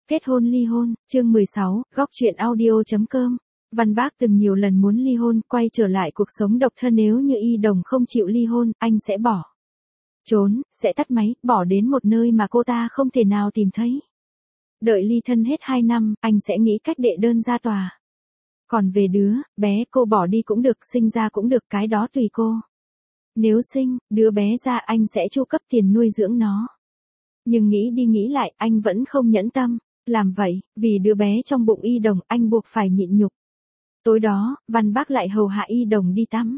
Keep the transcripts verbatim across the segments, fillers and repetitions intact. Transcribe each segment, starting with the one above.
Kết hôn ly hôn, chương mười sáu, góc truyện audio.com. Văn Bác từng nhiều lần muốn ly hôn, quay trở lại cuộc sống độc thân, nếu như Y Đồng không chịu ly hôn, anh sẽ bỏ trốn, sẽ tắt máy, bỏ đến một nơi mà cô ta không thể nào tìm thấy. Đợi ly thân hết hai năm, anh sẽ nghĩ cách đệ đơn ra tòa. Còn về đứa bé, cô bỏ đi cũng được, sinh ra cũng được, cái đó tùy cô. Nếu sinh đứa bé ra, anh sẽ chu cấp tiền nuôi dưỡng nó. Nhưng nghĩ đi nghĩ lại, anh vẫn không nhẫn tâm làm vậy, vì đứa bé trong bụng Y Đồng, anh buộc phải nhịn nhục. Tối đó, Văn Bác lại hầu hạ Y Đồng đi tắm.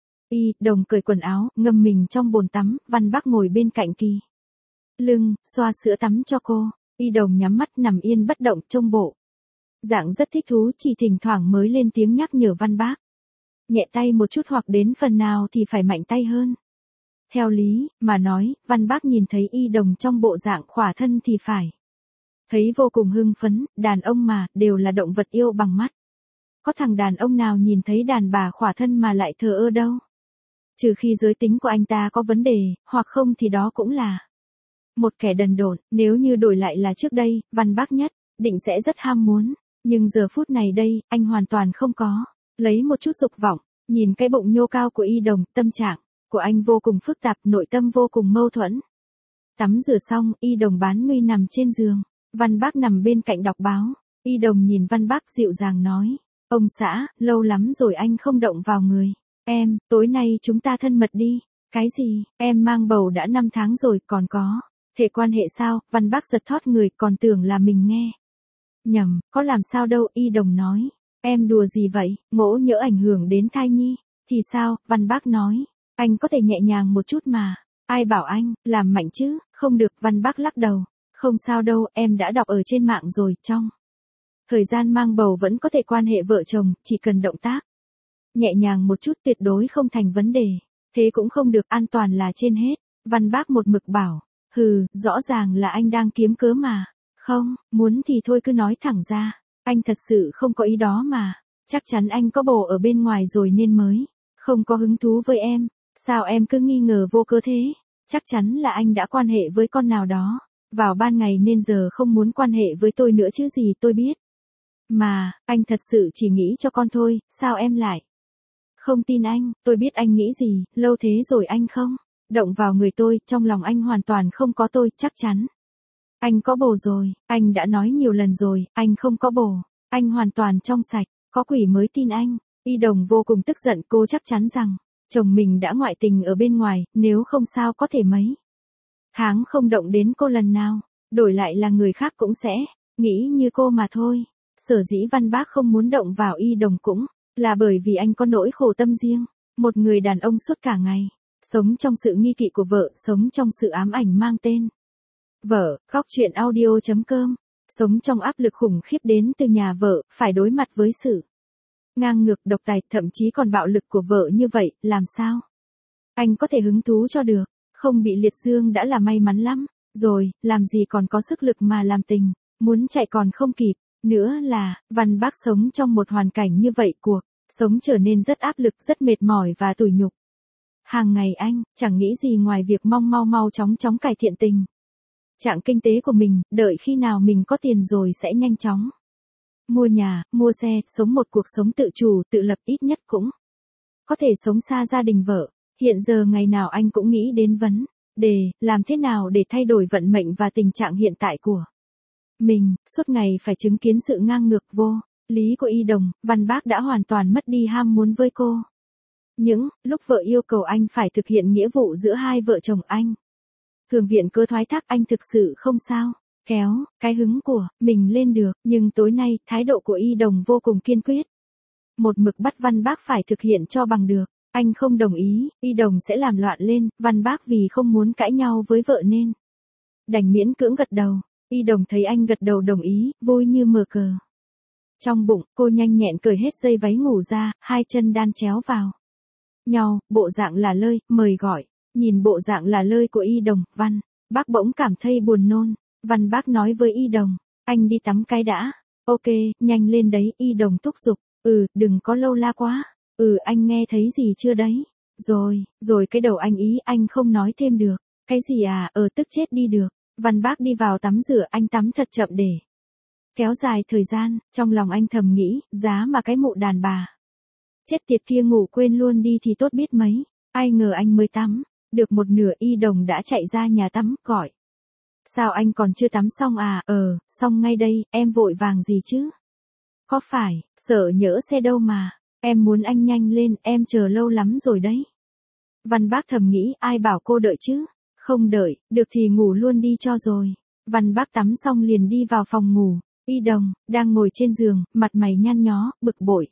Y Đồng cởi quần áo, ngâm mình trong bồn tắm, Văn Bác ngồi bên cạnh kỳ lưng, xoa sữa tắm cho cô. Y Đồng nhắm mắt nằm yên bất động, trông bộ dạng rất thích thú, chỉ thỉnh thoảng mới lên tiếng nhắc nhở Văn Bác. Nhẹ tay một chút, hoặc đến phần nào thì phải mạnh tay hơn. Theo lý mà nói, Văn Bác nhìn thấy Y Đồng trong bộ dạng khỏa thân thì phải thấy vô cùng hưng phấn, đàn ông mà, đều là động vật yêu bằng mắt. Có thằng đàn ông nào nhìn thấy đàn bà khỏa thân mà lại thờ ơ đâu. Trừ khi giới tính của anh ta có vấn đề, hoặc không thì đó cũng là một kẻ đần độn. Nếu như đổi lại là trước đây, Văn Bác nhất định sẽ rất ham muốn. Nhưng giờ phút này đây, anh hoàn toàn không có lấy một chút dục vọng. Nhìn cái bụng nhô cao của Y Đồng, tâm trạng của anh vô cùng phức tạp, nội tâm vô cùng mâu thuẫn. Tắm rửa xong, Y Đồng bán nuôi nằm trên giường. Văn Bác nằm bên cạnh đọc báo. Y Đồng nhìn Văn Bác dịu dàng nói. Ông xã, lâu lắm rồi anh không động vào người em, tối nay chúng ta thân mật đi. Cái gì, em mang bầu đã năm tháng rồi, còn có thể quan hệ sao? Văn Bác giật thót người, còn tưởng là mình nghe nhầm, có làm sao đâu. Y Đồng nói. Em đùa gì vậy, ngỗ nhỡ ảnh hưởng đến thai nhi thì sao? Văn Bác nói. Anh có thể nhẹ nhàng một chút mà. Ai bảo anh làm mạnh chứ? Không được. Văn Bác lắc đầu. Không sao đâu, em đã đọc ở trên mạng rồi, trong thời gian mang bầu vẫn có thể quan hệ vợ chồng, chỉ cần động tác nhẹ nhàng một chút tuyệt đối không thành vấn đề. Thế cũng không được, an toàn là trên hết. Văn Bác một mực bảo. Hừ, rõ ràng là anh đang kiếm cớ mà. Không, muốn thì thôi cứ nói thẳng ra. Anh thật sự không có ý đó mà. Chắc chắn anh có bồ ở bên ngoài rồi nên mới không có hứng thú với em. Sao em cứ nghi ngờ vô cớ thế? Chắc chắn là anh đã quan hệ với con nào đó vào ban ngày nên giờ không muốn quan hệ với tôi nữa chứ gì. Tôi biết mà, anh thật sự chỉ nghĩ cho con thôi. Sao em lại không tin anh? Tôi biết anh nghĩ gì, lâu thế rồi anh không động vào người tôi, trong lòng anh hoàn toàn không có tôi. Chắc chắn anh có bồ rồi, anh đã nói nhiều lần rồi, anh không có bồ, anh hoàn toàn trong sạch, có quỷ mới tin anh. Y Đồng vô cùng tức giận, cô chắc chắn rằng chồng mình đã ngoại tình ở bên ngoài, nếu không sao có thể mấy tháng không động đến cô lần nào, đổi lại là người khác cũng sẽ nghĩ như cô mà thôi. Sở dĩ Văn Bác không muốn động vào Y Đồng cũng là bởi vì anh có nỗi khổ tâm riêng. Một người đàn ông suốt cả ngày sống trong sự nghi kỵ của vợ, sống trong sự ám ảnh mang tên vợ. Góc truyện audio.com. Sống trong áp lực khủng khiếp đến từ nhà vợ, phải đối mặt với sự ngang ngược, độc tài, thậm chí còn bạo lực của vợ như vậy, làm sao anh có thể hứng thú cho được? Không bị liệt dương đã là may mắn lắm rồi, làm gì còn có sức lực mà làm tình, muốn chạy còn không kịp. Nữa là, Văn Bác sống trong một hoàn cảnh như vậy, cuộc sống trở nên rất áp lực, rất mệt mỏi và tủi nhục. Hàng ngày anh chẳng nghĩ gì ngoài việc mong mau mau chóng chóng cải thiện tình trạng kinh tế của mình, đợi khi nào mình có tiền rồi sẽ nhanh chóng mua nhà, mua xe, sống một cuộc sống tự chủ, tự lập, ít nhất cũng có thể sống xa gia đình vợ. Hiện giờ ngày nào anh cũng nghĩ đến vấn đề làm thế nào để thay đổi vận mệnh và tình trạng hiện tại của mình, suốt ngày phải chứng kiến sự ngang ngược vô lý của Y Đồng. Văn Bác đã hoàn toàn mất đi ham muốn với cô. Những lúc vợ yêu cầu anh phải thực hiện nghĩa vụ giữa hai vợ chồng, anh thường viện cớ thoái thác, anh thực sự không sao kéo cái hứng của mình lên được. Nhưng tối nay, thái độ của Y Đồng vô cùng kiên quyết, một mực bắt Văn Bác phải thực hiện cho bằng được. Anh không đồng ý, Y Đồng sẽ làm loạn lên. Văn Bác vì không muốn cãi nhau với vợ nên đành miễn cưỡng gật đầu. Y Đồng thấy anh gật đầu đồng ý, vui như mở cờ. Trong bụng, cô nhanh nhẹn cởi hết dây váy ngủ ra, hai chân đan chéo vào nhau, bộ dạng là lơi, mời gọi. Nhìn bộ dạng là lơi của Y Đồng, Văn Bác bỗng cảm thấy buồn nôn. Văn Bác nói với Y Đồng. Anh đi tắm cái đã. Ok, nhanh lên đấy. Y Đồng thúc giục. Ừ, đừng có lâu la quá. Ừ, anh nghe thấy gì chưa đấy? Rồi, rồi cái đầu anh ý, anh không nói thêm được. Cái gì à, ờ tức chết đi được. Văn Bác đi vào tắm rửa, anh tắm thật chậm để kéo dài thời gian, trong lòng anh thầm nghĩ, giá mà cái mụ đàn bà. Chết tiệt kia ngủ quên luôn đi thì tốt biết mấy, ai ngờ anh mới tắm, được một nửa Y Đồng đã chạy ra nhà tắm, gọi. Sao anh còn chưa tắm xong à, ờ, xong ngay đây, em vội vàng gì chứ? Có phải, sợ nhỡ xe đâu mà, em muốn anh nhanh lên, em chờ lâu lắm rồi đấy. Văn Bác thầm nghĩ, ai bảo cô đợi chứ? Không đợi, được thì ngủ luôn đi cho rồi. Văn Bác tắm xong liền đi vào phòng ngủ, Y Đồng, đang ngồi trên giường, mặt mày nhăn nhó, bực bội.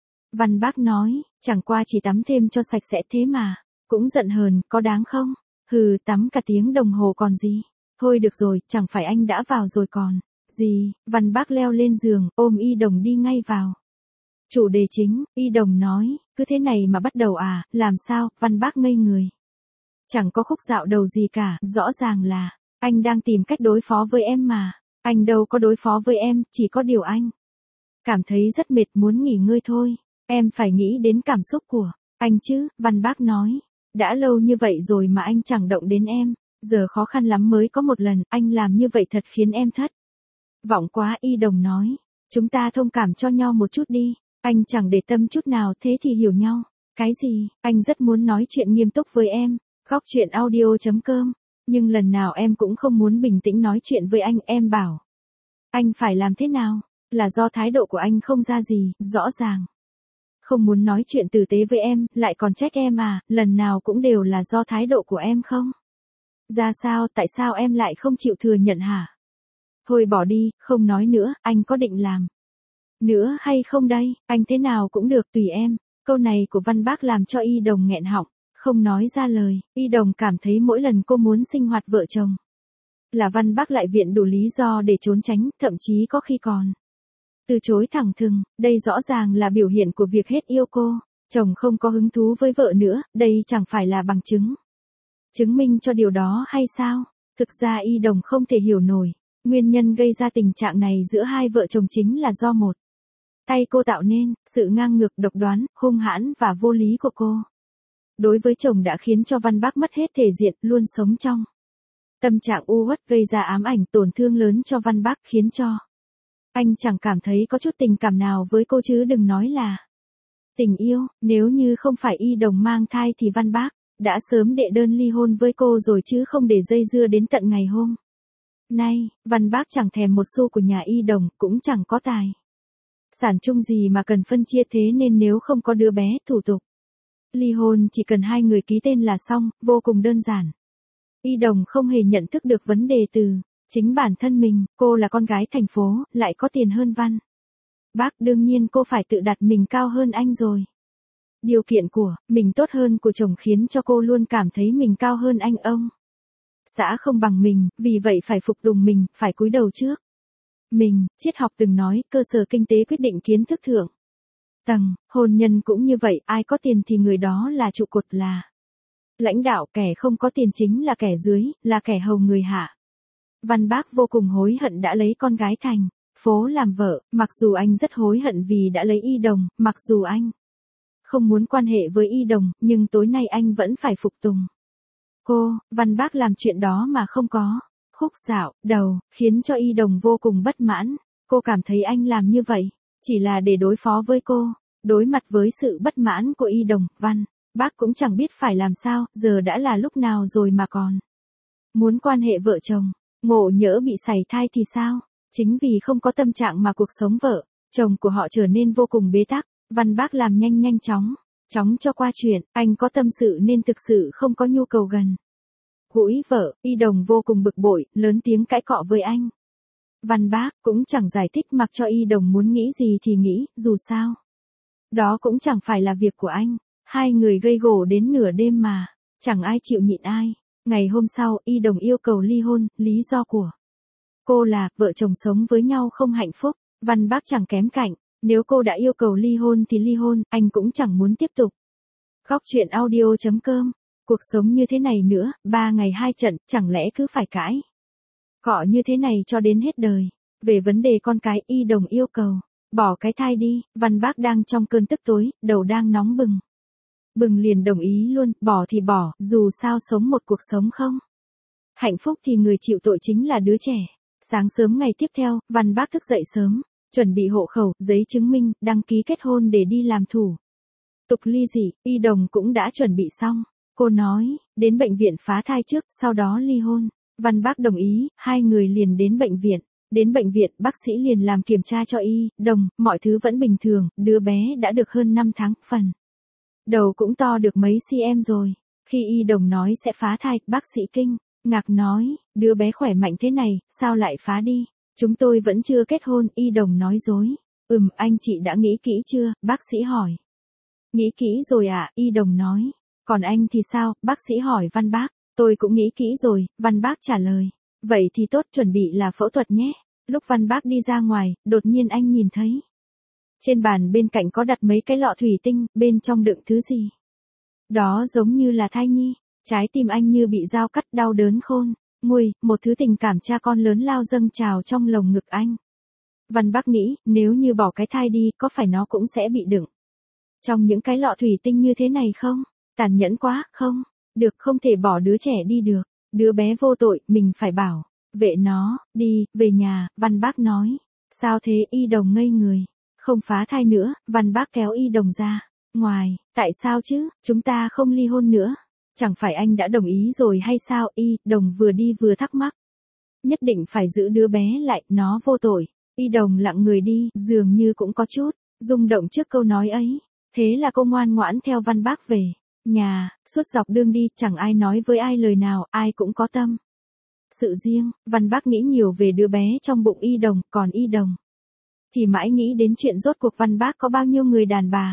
Văn Bác nói, chẳng qua chỉ tắm thêm cho sạch sẽ thế mà, cũng giận hờn, có đáng không? Hừ, tắm cả tiếng đồng hồ còn gì? Thôi được rồi, chẳng phải anh đã vào rồi còn. Gì, Văn Bác leo lên giường, ôm Y Đồng đi ngay vào. Chủ đề chính, Y Đồng nói, cứ thế này mà bắt đầu à, làm sao, Văn Bác ngây người. Chẳng có khúc dạo đầu gì cả, rõ ràng là, anh đang tìm cách đối phó với em mà. Anh đâu có đối phó với em, chỉ có điều anh cảm thấy rất mệt muốn nghỉ ngơi thôi. Em phải nghĩ đến cảm xúc của anh chứ, Văn Bác nói. Đã lâu như vậy rồi mà anh chẳng động đến em, giờ khó khăn lắm mới có một lần, anh làm như vậy thật khiến em thất vọng quá. Y Đồng nói, chúng ta thông cảm cho nhau một chút đi, anh chẳng để tâm chút nào, thế thì hiểu nhau. Cái gì, anh rất muốn nói chuyện nghiêm túc với em, góc chuyện audio chấm com, nhưng lần nào em cũng không muốn bình tĩnh nói chuyện với anh, em bảo. Anh phải làm thế nào, là do thái độ của anh không ra gì, rõ ràng. Không muốn nói chuyện tử tế với em, lại còn trách em à, lần nào cũng đều là do thái độ của em không? Ra sao, tại sao em lại không chịu thừa nhận hả? Thôi bỏ đi, không nói nữa, anh có định làm nữa hay không đây, anh thế nào cũng được, tùy em. Câu này của Văn Bác làm cho Y Đồng nghẹn họng, không nói ra lời. Y Đồng cảm thấy mỗi lần cô muốn sinh hoạt vợ chồng, là Văn Bác lại viện đủ lý do để trốn tránh, thậm chí có khi còn từ chối thẳng thừng. Đây rõ ràng là biểu hiện của việc hết yêu cô. Chồng không có hứng thú với vợ nữa, đây chẳng phải là bằng chứng chứng minh cho điều đó hay sao? Thực ra Y Đồng không thể hiểu nổi, nguyên nhân gây ra tình trạng này giữa hai vợ chồng chính là do một tay cô tạo nên, sự ngang ngược, độc đoán, hung hãn và vô lý của cô. Đối với chồng đã khiến cho Văn Bác mất hết thể diện, luôn sống trong tâm trạng u uất, gây ra ám ảnh tổn thương lớn cho Văn Bác, khiến cho anh chẳng cảm thấy có chút tình cảm nào với cô chứ đừng nói là tình yêu. Nếu như không phải Y Đồng mang thai thì Văn Bác đã sớm đệ đơn ly hôn với cô rồi chứ không để dây dưa đến tận ngày hôm nay. Văn Bác chẳng thèm một xu của nhà Y Đồng, cũng chẳng có tài sản chung gì mà cần phân chia, thế nên nếu không có đứa bé, thủ tục ly hôn chỉ cần hai người ký tên là xong, vô cùng đơn giản. Y Đồng không hề nhận thức được vấn đề từ chính bản thân mình, cô là con gái thành phố, lại có tiền hơn Văn Bác, đương nhiên cô phải tự đặt mình cao hơn anh rồi. Điều kiện của mình tốt hơn của chồng khiến cho cô luôn cảm thấy mình cao hơn anh, ông xã không bằng mình, vì vậy phải phục tùng mình, phải cúi đầu trước mình. Triết học từng nói, cơ sở kinh tế quyết định kiến thức thượng tầng, hôn nhân cũng như vậy, ai có tiền thì người đó là trụ cột, là lãnh đạo, kẻ không có tiền chính là kẻ dưới, là kẻ hầu người hạ. Văn Bác vô cùng hối hận đã lấy con gái thành phố làm vợ, mặc dù anh rất hối hận vì đã lấy Y Đồng, mặc dù anh không muốn quan hệ với Y Đồng, nhưng tối nay anh vẫn phải phục tùng cô. Văn Bác làm chuyện đó mà không có khúc dạo đầu, khiến cho Y Đồng vô cùng bất mãn. Cô cảm thấy anh làm như vậy chỉ là để đối phó với cô. Đối mặt với sự bất mãn của Y Đồng, Văn Bác cũng chẳng biết phải làm sao, giờ đã là lúc nào rồi mà còn muốn quan hệ vợ chồng. Ngộ nhỡ bị sảy thai thì sao? Chính vì không có tâm trạng mà cuộc sống vợ chồng của họ trở nên vô cùng bế tắc. Văn Bác làm nhanh nhanh chóng chóng cho qua chuyện, anh có tâm sự nên thực sự không có nhu cầu gần gũi vợ. Y Đồng vô cùng bực bội, lớn tiếng cãi cọ với anh. Văn Bác cũng chẳng giải thích, mặc cho Y Đồng muốn nghĩ gì thì nghĩ, dù sao đó cũng chẳng phải là việc của anh. Hai người gây gổ đến nửa đêm mà chẳng ai chịu nhịn ai. Ngày hôm sau, Y Đồng yêu cầu ly hôn, lý do của cô là vợ chồng sống với nhau không hạnh phúc. Văn Bác chẳng kém cạnh, nếu cô đã yêu cầu ly hôn thì ly hôn, anh cũng chẳng muốn tiếp tục. Góc chuyện audio chấm com, cuộc sống như thế này nữa, ba ngày hai trận, chẳng lẽ cứ phải cãi cọ như thế này cho đến hết đời. Về vấn đề con cái, Y Đồng yêu cầu bỏ cái thai đi. Văn Bác đang trong cơn tức tối, đầu đang nóng bừng bừng liền đồng ý luôn, bỏ thì bỏ, dù sao sống một cuộc sống không hạnh phúc thì người chịu tội chính là đứa trẻ. Sáng sớm ngày tiếp theo, Văn Bác thức dậy sớm, chuẩn bị hộ khẩu, giấy chứng minh, đăng ký kết hôn để đi làm thủ tục ly dị. Y Đồng cũng đã chuẩn bị xong. Cô nói, đến bệnh viện phá thai trước, sau đó ly hôn. Văn Bác đồng ý, hai người liền đến bệnh viện. Đến bệnh viện, bác sĩ liền làm kiểm tra cho Y Đồng, mọi thứ vẫn bình thường, đứa bé đã được hơn năm tháng, phần đầu cũng to được mấy cm rồi. Khi Y Đồng nói sẽ phá thai, bác sĩ kinh ngạc nói, đứa bé khỏe mạnh thế này, sao lại phá đi? Chúng tôi vẫn chưa kết hôn, Y Đồng nói dối. Ừm, anh chị đã nghĩ kỹ chưa? Bác sĩ hỏi. Nghĩ kỹ rồi ạ, Y Đồng nói. Còn anh thì sao? Bác sĩ hỏi Văn Bác. Tôi cũng nghĩ kỹ rồi, Văn Bác trả lời. Vậy thì tốt, chuẩn bị là phẫu thuật nhé. Lúc Văn Bác đi ra ngoài, đột nhiên anh nhìn thấy. Trên bàn bên cạnh có đặt mấy cái lọ thủy tinh, bên trong đựng thứ gì? Đó giống như là thai nhi. Trái tim anh như bị dao cắt, đau đớn khôn nguôi, một thứ tình cảm cha con lớn lao dâng trào trong lồng ngực anh. Văn Bác nghĩ, nếu như bỏ cái thai đi, có phải nó cũng sẽ bị đựng trong những cái lọ thủy tinh như thế này không? Tàn nhẫn quá, không? Được, không thể bỏ đứa trẻ đi được. Đứa bé vô tội, mình phải bảo vệ nó. Đi, về nhà, Văn Bác nói. Sao thế? Y Đồng ngây người. Không phá thai nữa, Văn Bác kéo Y Đồng ra ngoài. Tại sao chứ? Chúng ta không ly hôn nữa. Chẳng phải anh đã đồng ý rồi hay sao? Y Đồng vừa đi vừa thắc mắc. Nhất định phải giữ đứa bé lại, nó vô tội. Y Đồng lặng người đi, dường như cũng có chút rung động trước câu nói ấy. Thế là cô ngoan ngoãn theo Văn Bác về nhà. Suốt dọc đường đi, chẳng ai nói với ai lời nào, ai cũng có tâm sự riêng. Văn Bác nghĩ nhiều về đứa bé trong bụng Y Đồng, còn Y Đồng thì mãi nghĩ đến chuyện rốt cuộc Văn Bác có bao nhiêu người đàn bà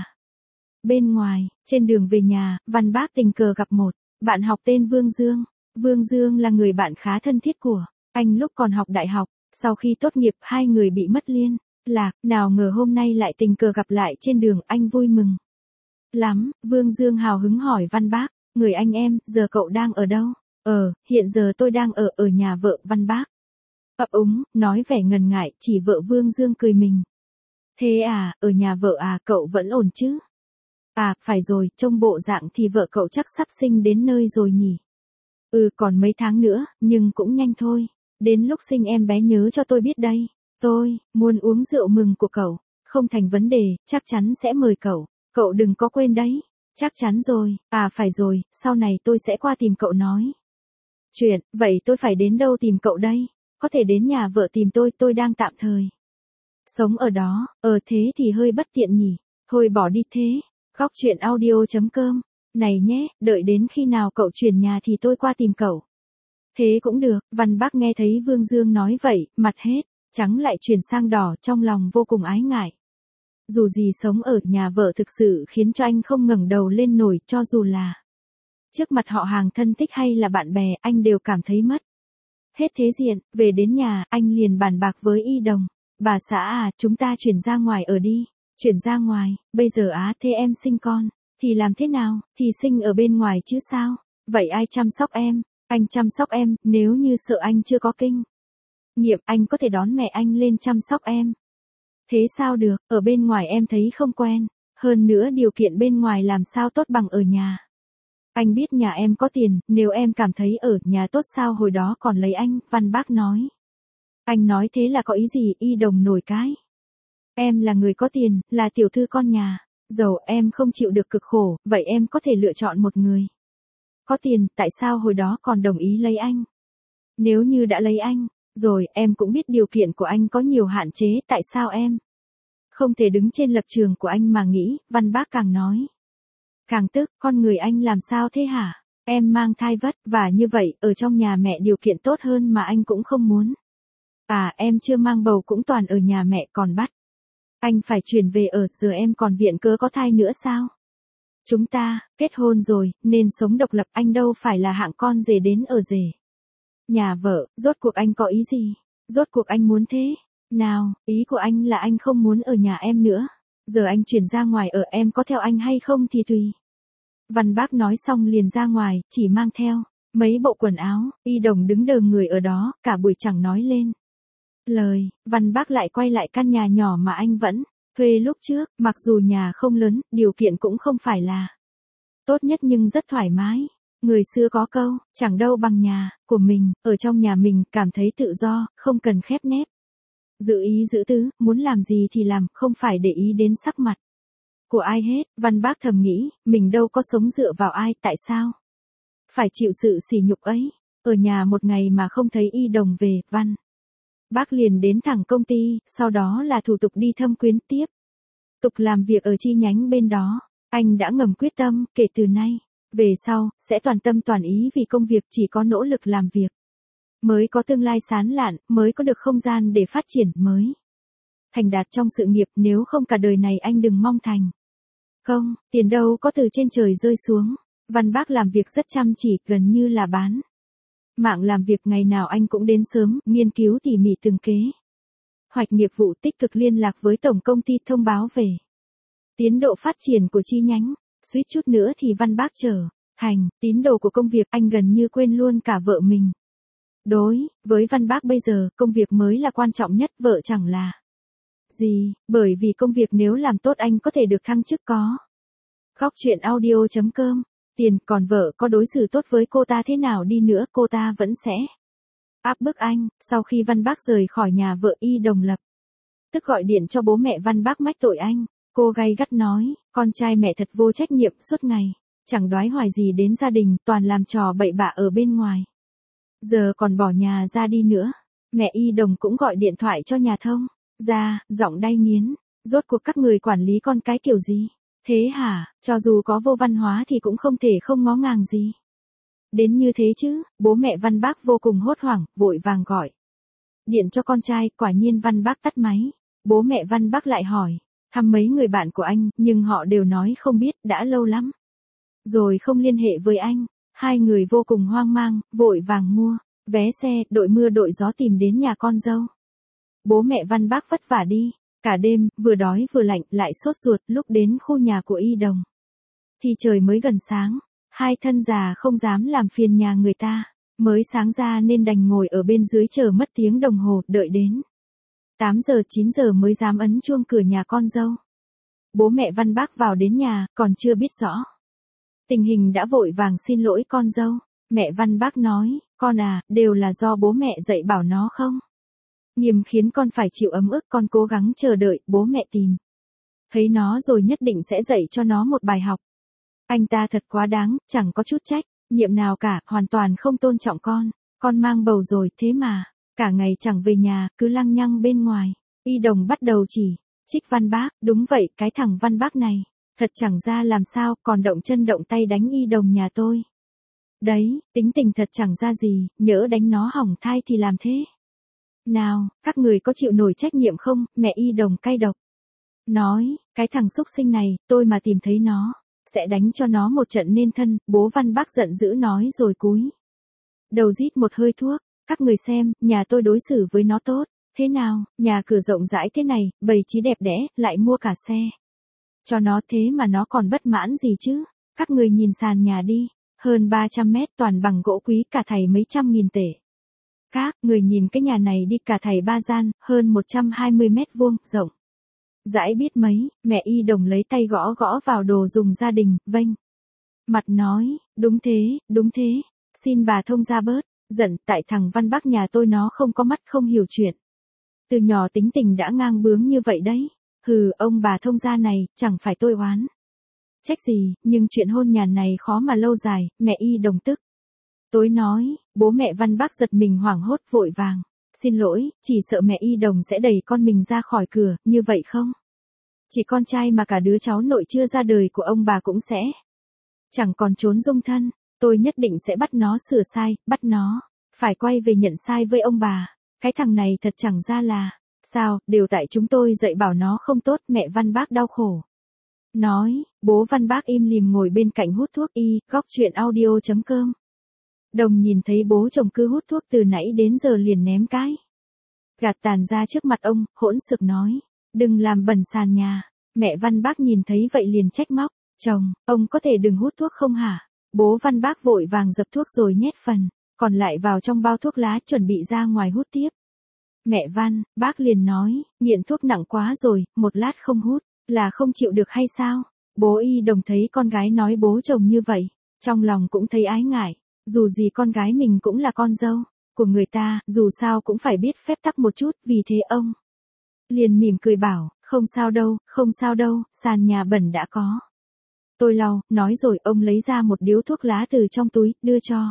bên ngoài. Trên đường về nhà, Văn Bác tình cờ gặp một bạn học tên Vương Dương. Vương Dương là người bạn khá thân thiết của anh lúc còn học đại học. Sau khi tốt nghiệp, hai người bị mất liên lạc, nào ngờ hôm nay lại tình cờ gặp lại trên đường. Anh vui mừng lắm. Vương Dương hào hứng hỏi Văn Bác, người anh em, giờ cậu đang ở đâu? Ờ, hiện giờ tôi đang ở ở nhà vợ. Văn Bác ấp úng, nói vẻ ngần ngại, chỉ vợ. Vương Dương cười mình. Thế à, ở nhà vợ à, cậu vẫn ổn chứ? À, phải rồi, trông bộ dạng thì vợ cậu chắc sắp sinh đến nơi rồi nhỉ? Ừ, còn mấy tháng nữa, nhưng cũng nhanh thôi. Đến lúc sinh em bé nhớ cho tôi biết đây. Tôi muốn uống rượu mừng của cậu. Không thành vấn đề, chắc chắn sẽ mời cậu. Cậu đừng có quên đấy. Chắc chắn rồi. À, phải rồi, sau này tôi sẽ qua tìm cậu nói chuyện. Vậy tôi phải đến đâu tìm cậu đây? Có thể đến nhà vợ tìm tôi, tôi đang tạm thời sống ở đó. Ờ thế thì hơi bất tiện nhỉ. Thôi bỏ đi thế. Góc chuyện audio chấm com. Này nhé, đợi đến khi nào cậu chuyển nhà thì tôi qua tìm cậu. Thế cũng được. Văn Bác nghe thấy Vương Dương nói vậy, mặt hết trắng lại chuyển sang đỏ, trong lòng vô cùng ái ngại. Dù gì sống ở nhà vợ thực sự khiến cho anh không ngẩng đầu lên nổi, cho dù là trước mặt họ hàng thân thích hay là bạn bè, anh đều cảm thấy mất hết thế diện. Về đến nhà, anh liền bàn bạc với Y Đồng. Bà xã à, chúng ta chuyển ra ngoài ở đi. Chuyển ra ngoài, bây giờ á, thế em sinh con thì làm thế nào? Thì sinh ở bên ngoài chứ sao? Vậy ai chăm sóc em? Anh chăm sóc em, nếu như sợ anh chưa có kinh nghiệm, anh có thể đón mẹ anh lên chăm sóc em. Thế sao được, ở bên ngoài em thấy không quen. Hơn nữa điều kiện bên ngoài làm sao tốt bằng ở nhà. Anh biết nhà em có tiền, nếu em cảm thấy ở nhà tốt sao hồi đó còn lấy anh, Văn Bác nói. Anh nói thế là có ý gì? Y Đồng nổi cái. Em là người có tiền, là tiểu thư con nhà giàu, em không chịu được cực khổ, vậy em có thể lựa chọn một người có tiền, tại sao hồi đó còn đồng ý lấy anh? Nếu như đã lấy anh rồi, em cũng biết điều kiện của anh có nhiều hạn chế, tại sao em không thể đứng trên lập trường của anh mà nghĩ? Văn Bác càng nói càng tức, con người anh làm sao thế hả? Em mang thai vất vả như vậy, ở trong nhà mẹ điều kiện tốt hơn mà anh cũng không muốn. À, em chưa mang bầu cũng toàn ở nhà mẹ, còn bắt anh phải chuyển về ở, giờ em còn viện cớ có thai nữa sao? Chúng ta kết hôn rồi, nên sống độc lập, anh đâu phải là hạng con rể đến ở rể nhà vợ. Rốt cuộc anh có ý gì? Rốt cuộc anh muốn thế nào? Ý của anh là anh không muốn ở nhà em nữa. Giờ anh chuyển ra ngoài ở, em có theo anh hay không thì tùy. Văn Bác nói xong liền ra ngoài, chỉ mang theo mấy bộ quần áo. Y Đồng đứng đờ người ở đó, cả buổi chẳng nói lên lời. Văn Bác lại quay lại căn nhà nhỏ mà anh vẫn thuê lúc trước. Mặc dù nhà không lớn, điều kiện cũng không phải là tốt nhất nhưng rất thoải mái. Người xưa có câu, chẳng đâu bằng nhà của mình, ở trong nhà mình cảm thấy tự do, không cần khép nép. Giữ ý giữ tứ, muốn làm gì thì làm, không phải để ý đến sắc mặt của ai hết. Văn Bác thầm nghĩ, mình đâu có sống dựa vào ai, tại sao phải chịu sự sỉ nhục ấy. Ở nhà một ngày mà không thấy Y Đồng về, Văn Bác liền đến thẳng công ty, sau đó là thủ tục đi thâm quyến tiếp tục làm việc ở chi nhánh bên đó. Anh đã ngầm quyết tâm, kể từ nay về sau, sẽ toàn tâm toàn ý vì công việc, chỉ có nỗ lực làm việc mới có tương lai sáng lạn, mới có được không gian để phát triển, mới thành đạt trong sự nghiệp, nếu không cả đời này anh đừng mong thành không, tiền đâu có từ trên trời rơi xuống. Văn Bác làm việc rất chăm chỉ, gần như là bán mạng làm việc, ngày nào anh cũng đến sớm, nghiên cứu tỉ mỉ từng kế hoạch nghiệp vụ, tích cực liên lạc với tổng công ty thông báo về tiến độ phát triển của chi nhánh. Suýt chút nữa thì Văn Bác trở thành tín đồ của công việc, anh gần như quên luôn cả vợ mình. Đối với Văn Bác bây giờ, công việc mới là quan trọng nhất, vợ chẳng là gì, bởi vì công việc nếu làm tốt anh có thể được thăng chức có. Góc chuyện audio chấm com. Tiền, còn vợ có đối xử tốt với cô ta thế nào đi nữa, cô ta vẫn sẽ áp bức anh. Sau khi Văn Bác rời khỏi nhà, vợ Y Đồng lập tức gọi điện cho bố mẹ Văn Bác mách tội anh. Cô gay gắt nói, con trai mẹ thật vô trách nhiệm, suốt ngày chẳng đoái hoài gì đến gia đình, toàn làm trò bậy bạ ở bên ngoài. Giờ còn bỏ nhà ra đi nữa. Mẹ Y Đồng cũng gọi điện thoại cho nhà thông ra, giọng đay nghiến, rốt cuộc các người quản lý con cái kiểu gì thế hả, cho dù có vô văn hóa thì cũng không thể không ngó ngàng gì đến như thế chứ. Bố mẹ Văn Bác vô cùng hốt hoảng, vội vàng gọi điện cho con trai, quả nhiên Văn Bác tắt máy. Bố mẹ Văn Bác lại hỏi thăm mấy người bạn của anh, nhưng họ đều nói không biết, đã lâu lắm rồi không liên hệ với anh. Hai người vô cùng hoang mang, vội vàng mua vé xe, đội mưa đội gió tìm đến nhà con dâu. Bố mẹ Văn Bác vất vả đi cả đêm, vừa đói vừa lạnh, lại sốt ruột. Lúc đến khu nhà của Y Đồng thì trời mới gần sáng. Hai thân già không dám làm phiền nhà người ta, mới sáng ra nên đành ngồi ở bên dưới chờ mất tiếng đồng hồ, đợi đến tám giờ chín giờ mới dám ấn chuông cửa nhà con dâu. Bố mẹ Văn Bác vào đến nhà, còn chưa biết rõ tình hình đã vội vàng xin lỗi con dâu. Mẹ Văn Bác nói, con à, đều là do bố mẹ dạy bảo nó không nghiêm, khiến con phải chịu ấm ức, con cố gắng chờ đợi, bố mẹ tìm thấy nó rồi nhất định sẽ dạy cho nó một bài học. Anh ta thật quá đáng, chẳng có chút trách nhiệm nào cả, hoàn toàn không tôn trọng con. Con mang bầu rồi, thế mà cả ngày chẳng về nhà, cứ lăng nhăng bên ngoài. Y Đồng bắt đầu chỉ trích Văn Bác, đúng vậy, cái thằng Văn Bác này thật chẳng ra làm sao, còn động chân động tay đánh Y Đồng nhà tôi đấy, tính tình thật chẳng ra gì, nhỡ đánh nó hỏng thai thì làm thế nào, các người có chịu nổi trách nhiệm không? Mẹ Y Đồng cay độc nói, cái thằng xúc sinh này, tôi mà tìm thấy nó sẽ đánh cho nó một trận nên thân. Bố Văn Bác giận dữ nói rồi cúi đầu rít một hơi thuốc. Các người xem, nhà tôi đối xử với nó tốt thế nào, nhà cửa rộng rãi thế này, bày trí đẹp đẽ, lại mua cả xe cho nó, thế mà nó còn bất mãn gì chứ. Các người nhìn sàn nhà đi, hơn ba trăm mét, toàn bằng gỗ quý, cả thảy mấy trăm nghìn tể. Các người nhìn cái nhà này đi, cả thảy ba gian, hơn một trăm hai mươi mét vuông, rộng rãi biết mấy. Mẹ Y Đồng lấy tay gõ gõ vào đồ dùng gia đình, vênh mặt nói, đúng thế, đúng thế, xin bà thông ra bớt giận, tại thằng Văn Bác nhà tôi nó không có mắt, không hiểu chuyện, từ nhỏ tính tình đã ngang bướng như vậy đấy. Hừ, ông bà thông gia này, chẳng phải tôi oán trách gì, nhưng chuyện hôn nhàn này khó mà lâu dài. Mẹ Y Đồng tức tối nói. Bố mẹ Văn Bác giật mình hoảng hốt, vội vàng xin lỗi, chỉ sợ mẹ Y Đồng sẽ đẩy con mình ra khỏi cửa. Như vậy không, chỉ con trai mà cả đứa cháu nội chưa ra đời của ông bà cũng sẽ chẳng còn trốn dung thân. Tôi nhất định sẽ bắt nó sửa sai, bắt nó phải quay về nhận sai với ông bà. Cái thằng này thật chẳng ra là sao, đều tại chúng tôi dạy bảo nó không tốt. Mẹ Văn Bác đau khổ nói. Bố Văn Bác im lìm ngồi bên cạnh hút thuốc. Y, góc chuyện audio chấm com. Đồng nhìn thấy bố chồng cứ hút thuốc từ nãy đến giờ liền ném cái gạt tàn ra trước mặt ông, hỗn xược nói, đừng làm bẩn sàn nhà. Mẹ Văn Bác nhìn thấy vậy liền trách móc, chồng, ông có thể đừng hút thuốc không hả? Bố Văn Bác vội vàng dập thuốc rồi nhét phần còn lại vào trong bao thuốc lá, chuẩn bị ra ngoài hút tiếp. Mẹ Văn Bác liền nói, nghiện thuốc nặng quá rồi, một lát không hút là không chịu được hay sao? Bố Y Đồng thấy con gái nói bố chồng như vậy, Trong lòng cũng thấy ái ngại, dù gì con gái mình cũng là con dâu của người ta, dù sao cũng phải biết phép tắc một chút, vì thế ông liền mỉm cười bảo, không sao đâu, không sao đâu, sàn nhà bẩn đã có. Tôi lau, nói rồi ông lấy ra một điếu thuốc lá từ trong túi, đưa cho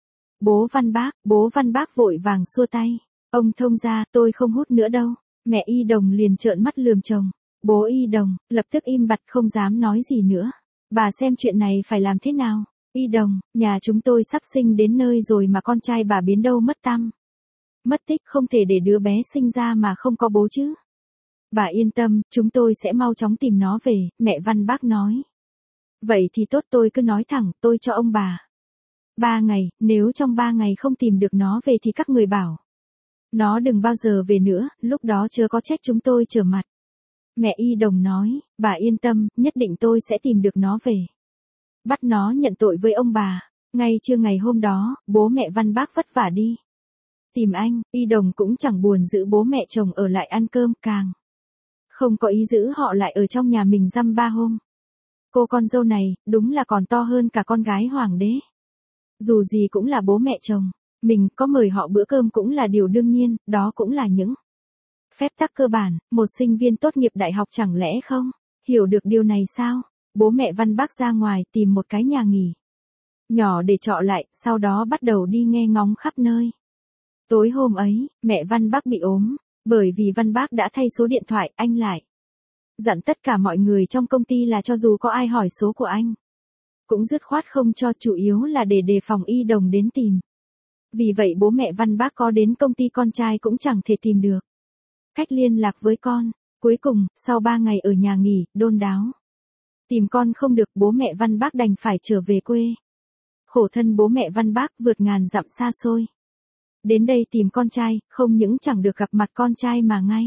bố Văn Bác, bố Văn Bác vội vàng xua tay. Ông thông ra, tôi không hút nữa đâu. Mẹ Y Đồng liền trợn mắt lườm chồng. Bố Y Đồng, lập tức im bặt không dám nói gì nữa. Bà xem chuyện này phải làm thế nào? Y Đồng, nhà chúng tôi sắp sinh đến nơi rồi mà con trai bà biến đâu mất tăm. Mất tích, không thể để đứa bé sinh ra mà không có bố chứ. Bà yên tâm, chúng tôi sẽ mau chóng tìm nó về, mẹ Văn Bác nói. Vậy thì tốt, tôi cứ nói thẳng, tôi cho ông bà ba ngày, nếu trong ba ngày không tìm được nó về thì các người bảo nó đừng bao giờ về nữa, lúc đó chớ có trách chúng tôi trở mặt. Mẹ Y Đồng nói, bà yên tâm, nhất định tôi sẽ tìm được nó về. Bắt nó nhận tội với ông bà. Ngay trưa ngày hôm đó, bố mẹ Văn Bác vất vả đi tìm anh, Y Đồng cũng chẳng buồn giữ bố mẹ chồng ở lại ăn cơm, càng không có ý giữ họ lại ở trong nhà mình dăm ba hôm. Cô con dâu này, đúng là còn to hơn cả con gái hoàng đế. Dù gì cũng là bố mẹ chồng, mình có mời họ bữa cơm cũng là điều đương nhiên, đó cũng là những phép tắc cơ bản, một sinh viên tốt nghiệp đại học chẳng lẽ không hiểu được điều này sao? Bố mẹ Văn Bác ra ngoài tìm một cái nhà nghỉ nhỏ để trọ lại, sau đó bắt đầu đi nghe ngóng khắp nơi. Tối hôm ấy, mẹ Văn Bác bị ốm, bởi vì Văn Bác đã thay số điện thoại, anh lại dặn tất cả mọi người trong công ty là cho dù có ai hỏi số của anh, cũng dứt khoát không cho, chủ yếu là để đề phòng Y Đồng đến tìm. Vì vậy bố mẹ Văn Bác có đến công ty con trai cũng chẳng thể tìm được cách liên lạc với con. Cuối cùng, sau ba ngày ở nhà nghỉ, đôn đáo tìm con không được, bố mẹ Văn Bác đành phải trở về quê. Khổ thân bố mẹ Văn Bác vượt ngàn dặm xa xôi đến đây tìm con trai, không những chẳng được gặp mặt con trai mà ngay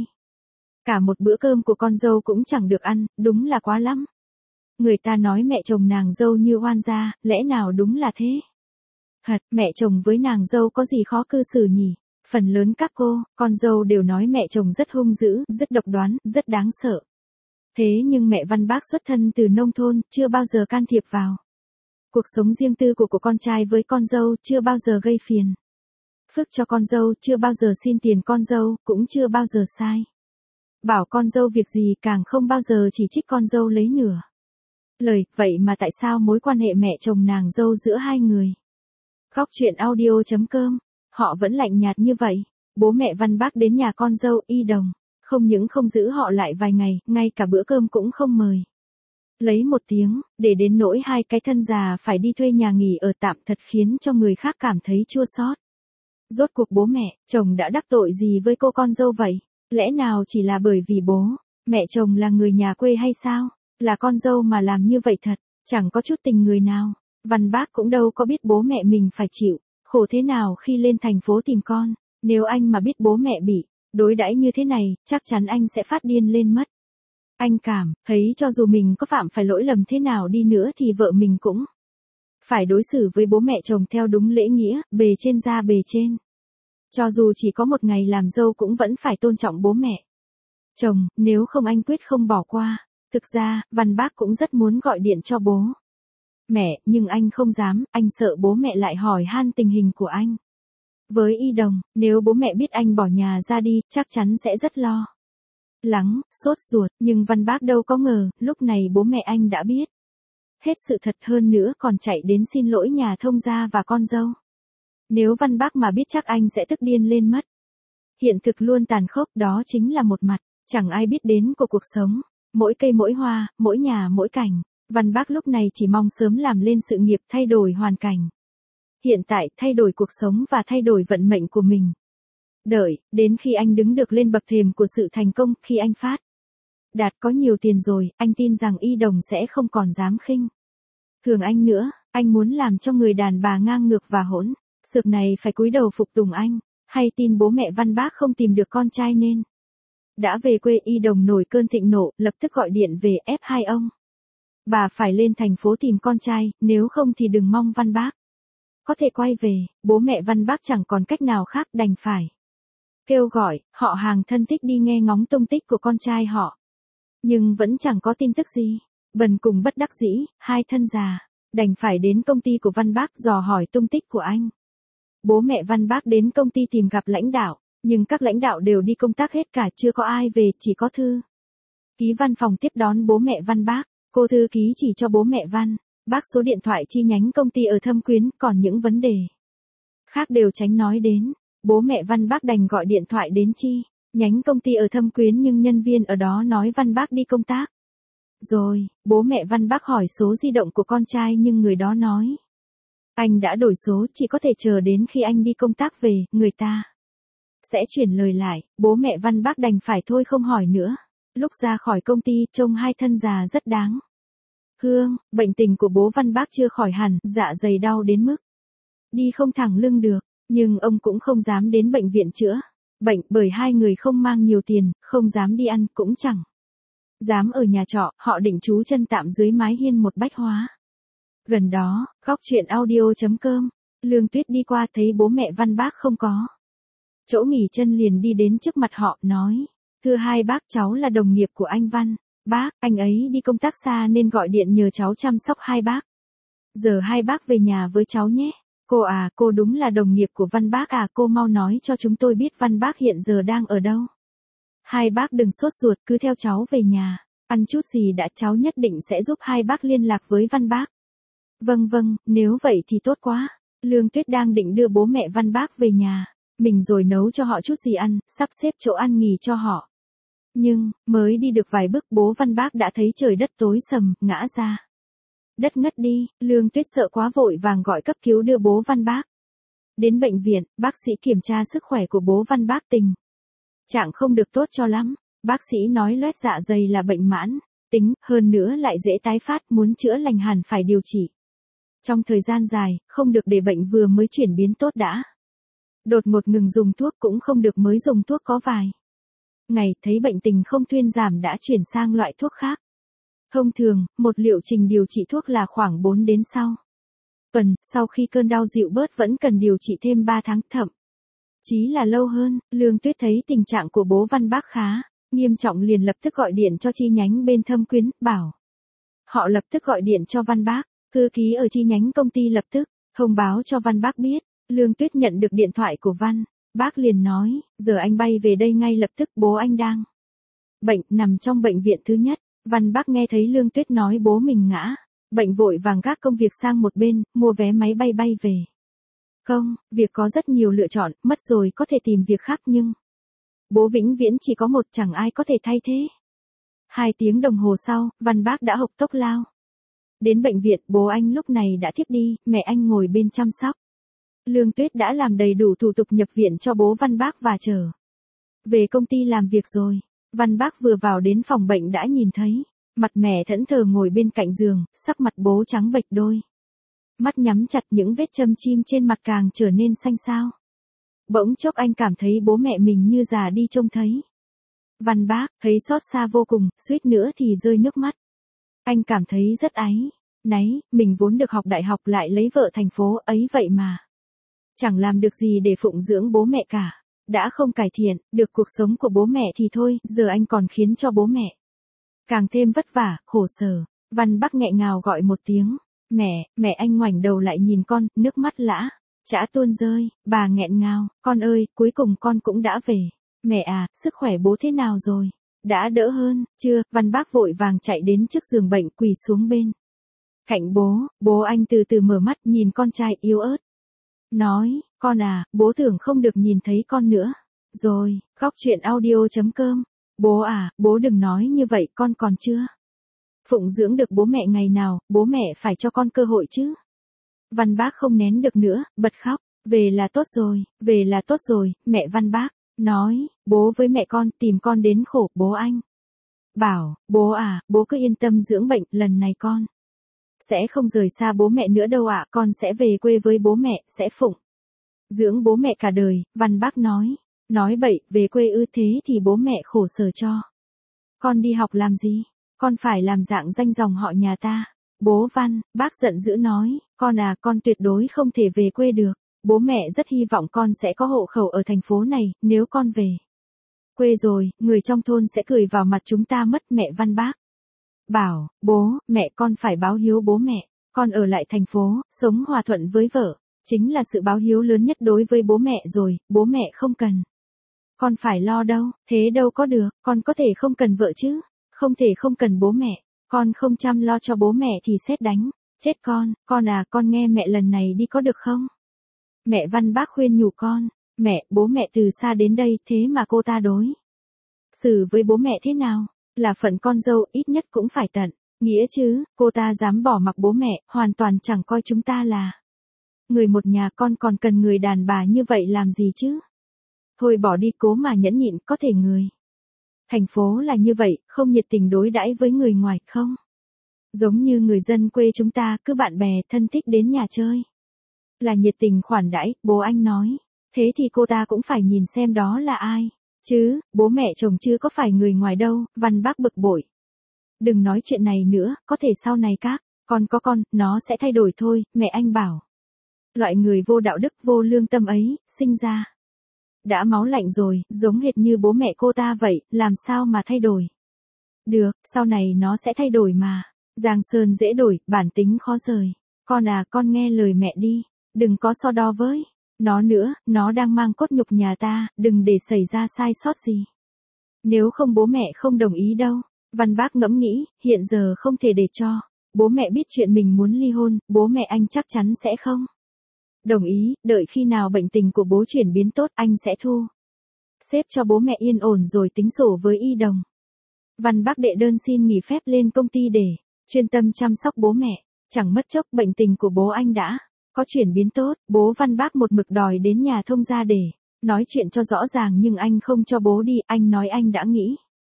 cả một bữa cơm của con dâu cũng chẳng được ăn, đúng là quá lắm. Người ta nói mẹ chồng nàng dâu như oan gia, lẽ nào đúng là thế? Thật, mẹ chồng với nàng dâu có gì khó cư xử nhỉ? Phần lớn các cô, con dâu đều nói mẹ chồng rất hung dữ, rất độc đoán, rất đáng sợ. Thế nhưng mẹ Văn Bác xuất thân từ nông thôn, chưa bao giờ can thiệp vào cuộc sống riêng tư của của con trai với con dâu, chưa bao giờ gây phiền phức cho con dâu, chưa bao giờ xin tiền con dâu, cũng chưa bao giờ sai bảo con dâu việc gì, càng không bao giờ chỉ trích con dâu lấy nửa lời. Vậy mà tại sao mối quan hệ mẹ chồng nàng dâu giữa hai người Góc truyện audio chấm com họ vẫn lạnh nhạt như vậy? Bố mẹ Văn Bác đến nhà con dâu Y Đồng, không những không giữ họ lại vài ngày, ngay cả bữa cơm cũng không mời lấy một tiếng, để đến nỗi hai cái thân già phải đi thuê nhà nghỉ ở tạm, thật khiến cho người khác cảm thấy chua xót. Rốt cuộc bố mẹ chồng đã đắc tội gì với cô con dâu vậy? Lẽ nào chỉ là bởi vì bố mẹ chồng là người nhà quê hay sao? Là con dâu mà làm như vậy thật, chẳng có chút tình người nào. Văn Bác cũng đâu có biết bố mẹ mình phải chịu khổ thế nào khi lên thành phố tìm con. Nếu anh mà biết bố mẹ bị đối đãi như thế này, chắc chắn anh sẽ phát điên lên mất. Anh cảm thấy cho dù mình có phạm phải lỗi lầm thế nào đi nữa thì vợ mình cũng phải đối xử với bố mẹ chồng theo đúng lễ nghĩa, bề trên ra bề trên. Cho dù chỉ có một ngày làm dâu cũng vẫn phải tôn trọng bố mẹ chồng, nếu không anh quyết không bỏ qua. Thực ra, Văn Bác cũng rất muốn gọi điện cho bố mẹ, nhưng anh không dám, anh sợ bố mẹ lại hỏi han tình hình của anh với Y Đồng. Nếu bố mẹ biết anh bỏ nhà ra đi, chắc chắn sẽ rất lo lắng, sốt ruột. Nhưng Văn Bác đâu có ngờ, lúc này bố mẹ anh đã biết hết sự thật, hơn nữa còn chạy đến xin lỗi nhà thông gia và con dâu. Nếu Văn Bác mà biết chắc anh sẽ tức điên lên mất. Hiện thực luôn tàn khốc, đó chính là một mặt chẳng ai biết đến của cuộc sống. Mỗi cây mỗi hoa, mỗi nhà mỗi cảnh. Văn Bác lúc này chỉ mong sớm làm lên sự nghiệp, thay đổi hoàn cảnh hiện tại, thay đổi cuộc sống và thay đổi vận mệnh của mình. Đợi đến khi anh đứng được lên bậc thềm của sự thành công, khi anh phát đạt có nhiều tiền rồi, anh tin rằng Y Đồng sẽ không còn dám khinh thường anh nữa. Anh muốn làm cho người đàn bà ngang ngược và hỗn xược này phải cúi đầu phục tùng anh. Hay tin bố mẹ Văn Bác không tìm được con trai nên đã về quê, Y Đồng nổi cơn thịnh nộ, lập tức gọi điện về ép hai ông bà phải lên thành phố tìm con trai, nếu không thì đừng mong Văn Bác có thể quay về. Bố mẹ Văn Bác chẳng còn cách nào khác, đành phải kêu gọi họ hàng thân thích đi nghe ngóng tung tích của con trai họ. Nhưng vẫn chẳng có tin tức gì. Bần cùng bất đắc dĩ, hai thân già Đành phải đến công ty của Văn Bác dò hỏi tung tích của anh. Bố mẹ Văn Bác đến công ty tìm gặp lãnh đạo, nhưng các lãnh đạo đều đi công tác hết cả, chưa có ai về, chỉ có thư ký văn phòng tiếp đón bố mẹ Văn Bác. Cô thư ký chỉ cho bố mẹ Văn Bác số điện thoại chi nhánh công ty ở Thâm Quyến, còn những vấn đề khác đều tránh nói đến. Bố mẹ Văn Bác đành gọi điện thoại đến chi nhánh công ty ở Thâm Quyến, nhưng nhân viên ở đó nói Văn Bác đi công tác rồi. Bố mẹ Văn Bác hỏi số di động của con trai, nhưng người đó nói anh đã đổi số, chỉ có thể chờ đến khi anh đi công tác về, người ta sẽ chuyển lời lại. Bố mẹ Văn Bác đành phải thôi không hỏi nữa. Lúc ra khỏi công ty, trông hai thân già rất đáng thương. Bệnh tình của bố Văn Bác chưa khỏi hẳn, dạ dày đau đến mức đi không thẳng lưng được, nhưng ông cũng không dám đến bệnh viện chữa bệnh, bởi hai người không mang nhiều tiền, không dám đi ăn, cũng chẳng dám ở nhà trọ. Họ định trú chân tạm dưới mái hiên một bách hóa gần đó. Góc chuyện audio.com. Lương Tuyết đi qua thấy bố mẹ Văn Bác không có chỗ nghỉ chân, liền đi đến trước mặt họ, nói: Thưa hai bác, cháu là đồng nghiệp của anh Văn Bác, anh ấy đi công tác xa nên gọi điện nhờ cháu chăm sóc hai bác. Giờ hai bác về nhà với cháu nhé. Cô à, cô đúng là đồng nghiệp của Văn Bác à, cô mau nói cho chúng tôi biết Văn Bác hiện giờ đang ở đâu. Hai bác đừng sốt ruột, cứ theo cháu về nhà, ăn chút gì đã, cháu nhất định sẽ giúp hai bác liên lạc với Văn Bác. Vâng vâng, nếu vậy thì tốt quá. Lương Tuyết đang định đưa bố mẹ Văn Bác về nhà mình rồi nấu cho họ chút gì ăn, sắp xếp chỗ ăn nghỉ cho họ. Nhưng, mới đi được vài bước, bố Văn Bác đã thấy trời đất tối sầm, ngã ra đất ngất đi. Lương Tuyết sợ quá vội vàng gọi cấp cứu đưa bố Văn Bác đến bệnh viện. Bác sĩ kiểm tra sức khỏe của bố Văn Bác, tình trạng không được tốt cho lắm. Bác sĩ nói loét dạ dày là bệnh mãn tính, hơn nữa lại dễ tái phát, muốn chữa lành hẳn phải điều trị trong thời gian dài, không được để bệnh vừa mới chuyển biến tốt đã đột ngột ngừng dùng thuốc, cũng không được mới dùng thuốc có vài ngày, thấy bệnh tình không thuyên giảm đã chuyển sang loại thuốc khác. Thông thường, một liệu trình điều trị thuốc là khoảng bốn đến sáu tuần, sau khi cơn đau dịu bớt vẫn cần điều trị thêm ba tháng, thậm chí là lâu hơn. Lương Tuyết thấy tình trạng của bố Văn Bác khá nghiêm trọng, liền lập tức gọi điện cho chi nhánh bên Thâm Quyến, bảo họ lập tức gọi điện cho Văn Bác. Thư ký ở chi nhánh công ty lập tức thông báo cho Văn Bác biết. Lương Tuyết nhận được điện thoại của Văn Bác liền nói: Giờ anh bay về đây ngay lập tức, bố anh đang bệnh, nằm trong bệnh viện thứ nhất. Văn Bác nghe thấy Lương Tuyết nói bố mình ngã bệnh, vội vàng gác công việc sang một bên, mua vé máy bay bay về. Không, việc có rất nhiều lựa chọn, mất rồi có thể tìm việc khác, nhưng bố vĩnh viễn chỉ có một, chẳng ai có thể thay thế. Hai tiếng đồng hồ sau, Văn Bác đã hộc tốc lao đến bệnh viện. Bố anh lúc này đã thiếp đi, mẹ anh ngồi bên chăm sóc. Lương Tuyết đã làm đầy đủ thủ tục nhập viện cho bố Văn Bác và trở về công ty làm việc rồi. Văn Bác vừa vào đến phòng bệnh đã nhìn thấy mặt mẹ thẫn thờ ngồi bên cạnh giường, sắc mặt bố trắng bệch, đôi mắt nhắm chặt, những vết châm chim trên mặt càng trở nên xanh xao. Bỗng chốc anh cảm thấy bố mẹ mình như già đi trông thấy. Văn Bác thấy xót xa vô cùng, suýt nữa thì rơi nước mắt. Anh cảm thấy rất áy náy, mình vốn được học đại học, lại lấy vợ thành phố ấy, vậy mà chẳng làm được gì để phụng dưỡng bố mẹ cả. Đã không cải thiện được cuộc sống của bố mẹ thì thôi, giờ anh còn khiến cho bố mẹ càng thêm vất vả, khổ sở. Văn Bác nghẹn ngào gọi một tiếng: Mẹ, mẹ. Anh ngoảnh đầu lại nhìn con, nước mắt lã chã tuôn rơi. Bà nghẹn ngào: Con ơi, cuối cùng con cũng đã về. Mẹ à, sức khỏe bố thế nào rồi? Đã đỡ hơn chưa? Văn Bác vội vàng chạy đến trước giường bệnh, quỳ xuống bên cạnh bố. Bố anh từ từ mở mắt, nhìn con trai yếu ớt, nói: Con à, bố tưởng không được nhìn thấy con nữa rồi. Góc chuyện audio.com. Bố à, bố đừng nói như vậy, con còn chưa phụng dưỡng được bố mẹ ngày nào, bố mẹ phải cho con cơ hội chứ. Văn Bác không nén được nữa, bật khóc. Về là tốt rồi, về là tốt rồi, mẹ. Văn Bác nói: Bố với mẹ con tìm con đến khổ. Bố anh bảo: Bố à, bố cứ yên tâm dưỡng bệnh, lần này con sẽ không rời xa bố mẹ nữa đâu ạ, con sẽ về quê với bố mẹ, sẽ phụng dưỡng bố mẹ cả đời. Văn Bác nói: Nói bậy, về quê ư? Thế thì bố mẹ khổ sở cho con đi học làm gì? Con phải làm dạng danh dòng họ nhà ta. Bố Văn Bác giận dữ nói: Con à, con tuyệt đối không thể về quê được. Bố mẹ rất hy vọng con sẽ có hộ khẩu ở thành phố này, nếu con về quê rồi, người trong thôn sẽ cười vào mặt chúng ta mất. Mẹ. Văn Bác bảo: Bố, mẹ, con phải báo hiếu bố mẹ. Con Con ở lại thành phố, sống hòa thuận với vợ, chính là sự báo hiếu lớn nhất đối với bố mẹ rồi, bố mẹ không cần. Con phải lo đâu, thế đâu có được, con có thể không cần vợ chứ, không thể không cần bố mẹ, con không chăm lo cho bố mẹ thì sét đánh, chết con, con à, con nghe mẹ lần này đi có được không? Mẹ Văn Bác khuyên nhủ con, mẹ, bố mẹ từ xa đến đây, thế mà cô ta đối xử với bố mẹ thế nào, là phận con dâu ít nhất cũng phải tận nghĩa chứ, cô ta dám bỏ mặc bố mẹ, hoàn toàn chẳng coi chúng ta là người một nhà, con còn cần người đàn bà như vậy làm gì chứ? Thôi bỏ đi, cố mà nhẫn nhịn, có thể người thành phố là như vậy, không nhiệt tình đối đãi với người ngoài, không? Giống như người dân quê chúng ta, cứ bạn bè, thân thích đến nhà chơi là nhiệt tình khoản đãi, bố anh nói. Thế thì cô ta cũng phải nhìn xem đó là ai, chứ, bố mẹ chồng chứ có phải người ngoài đâu, Văn Bác bực bội. Đừng nói chuyện này nữa, có thể sau này các con có con, nó sẽ thay đổi thôi, mẹ anh bảo. Loại người vô đạo đức, vô lương tâm ấy, sinh ra đã máu lạnh rồi, giống hệt như bố mẹ cô ta vậy, làm sao mà thay đổi được, sau này nó sẽ thay đổi mà. Giang sơn dễ đổi, bản tính khó rời. Con à, con nghe lời mẹ đi, đừng có so đo với nó nữa, nó đang mang cốt nhục nhà ta, đừng để xảy ra sai sót gì. Nếu không bố mẹ không đồng ý đâu. Văn Bác ngẫm nghĩ, hiện giờ không thể để cho bố mẹ biết chuyện mình muốn ly hôn, bố mẹ anh chắc chắn sẽ không đồng ý, đợi khi nào bệnh tình của bố chuyển biến tốt anh sẽ thu xếp cho bố mẹ yên ổn rồi tính sổ với Y Đồng. Văn Bác đệ đơn xin nghỉ phép lên công ty để chuyên tâm chăm sóc bố mẹ, chẳng mất chốc bệnh tình của bố anh đã có chuyển biến tốt, bố Văn Bác một mực đòi đến nhà thông gia để nói chuyện cho rõ ràng nhưng anh không cho bố đi, anh nói anh đã nghĩ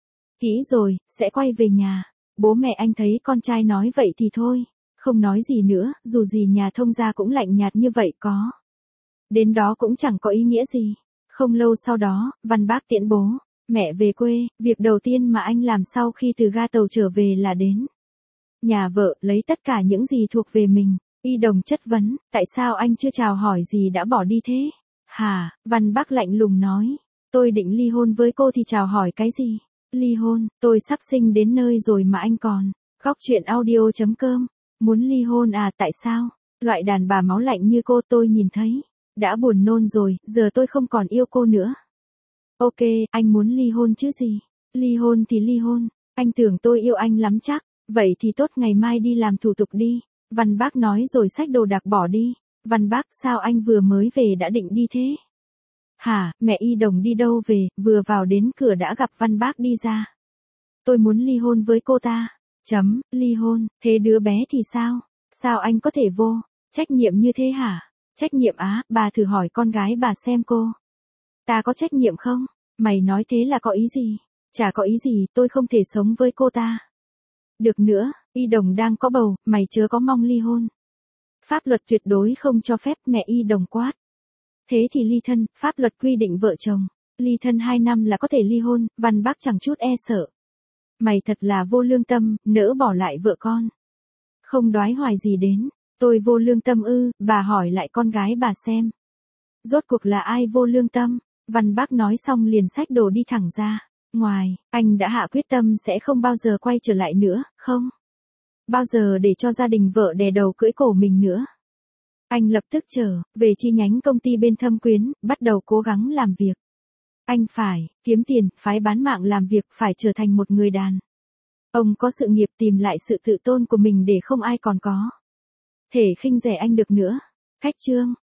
kỹ rồi, sẽ quay về nhà. Bố mẹ anh thấy con trai nói vậy thì thôi, không nói gì nữa, dù gì nhà thông gia cũng lạnh nhạt như vậy có đến đó cũng chẳng có ý nghĩa gì. Không lâu sau đó, Văn Bác tiễn bố mẹ về quê, việc đầu tiên mà anh làm sau khi từ ga tàu trở về là đến nhà vợ, lấy tất cả những gì thuộc về mình. Y Đồng chất vấn, tại sao anh chưa chào hỏi gì đã bỏ đi thế? Hả? Văn Bác lạnh lùng nói, tôi định ly hôn với cô thì chào hỏi cái gì? Ly hôn, tôi sắp sinh đến nơi rồi mà anh còn. Góc chuyện audio chấm com, muốn ly hôn à, tại sao? Loại đàn bà máu lạnh như cô tôi nhìn thấy đã buồn nôn rồi, giờ tôi không còn yêu cô nữa. Ok, anh muốn ly hôn chứ gì? Ly hôn thì ly hôn, anh tưởng tôi yêu anh lắm chắc, vậy thì tốt, ngày mai đi làm thủ tục đi. Văn Bác nói rồi xách đồ đạc bỏ đi. Văn Bác, sao anh vừa mới về đã định đi thế? Hả, mẹ Y Đồng đi đâu về, vừa vào đến cửa đã gặp Văn Bác đi ra. Tôi muốn ly hôn với cô ta. Chấm, ly hôn, thế đứa bé thì sao? Sao anh có thể vô trách nhiệm như thế hả? Trách nhiệm á, bà thử hỏi con gái bà xem cô ta có trách nhiệm không? Mày nói thế là có ý gì? Chả có ý gì, tôi không thể sống với cô ta được nữa. Y Đồng đang có bầu, mày chớ có mong ly hôn. Pháp luật tuyệt đối không cho phép, mẹ Y Đồng quát. Thế thì ly thân, pháp luật quy định vợ chồng ly thân hai năm là có thể ly hôn. Văn Bác chẳng chút e sợ. Mày thật là vô lương tâm, nỡ bỏ lại vợ con. Không đoái hoài gì đến, tôi vô lương tâm ư? Bà hỏi lại con gái bà xem. Rốt cuộc là ai vô lương tâm? Văn Bác nói xong liền xách đồ đi thẳng ra ngoài. Anh đã hạ quyết tâm sẽ không bao giờ quay trở lại nữa, không bao giờ để cho gia đình vợ đè đầu cưỡi cổ mình nữa. Anh lập tức trở về chi nhánh công ty bên Thâm Quyến, bắt đầu cố gắng làm việc. Anh phải kiếm tiền, phái bán mạng làm việc, phải trở thành một người đàn ông có sự nghiệp, tìm lại sự tự tôn của mình để không ai còn có thể khinh rẻ anh được nữa. Khách chương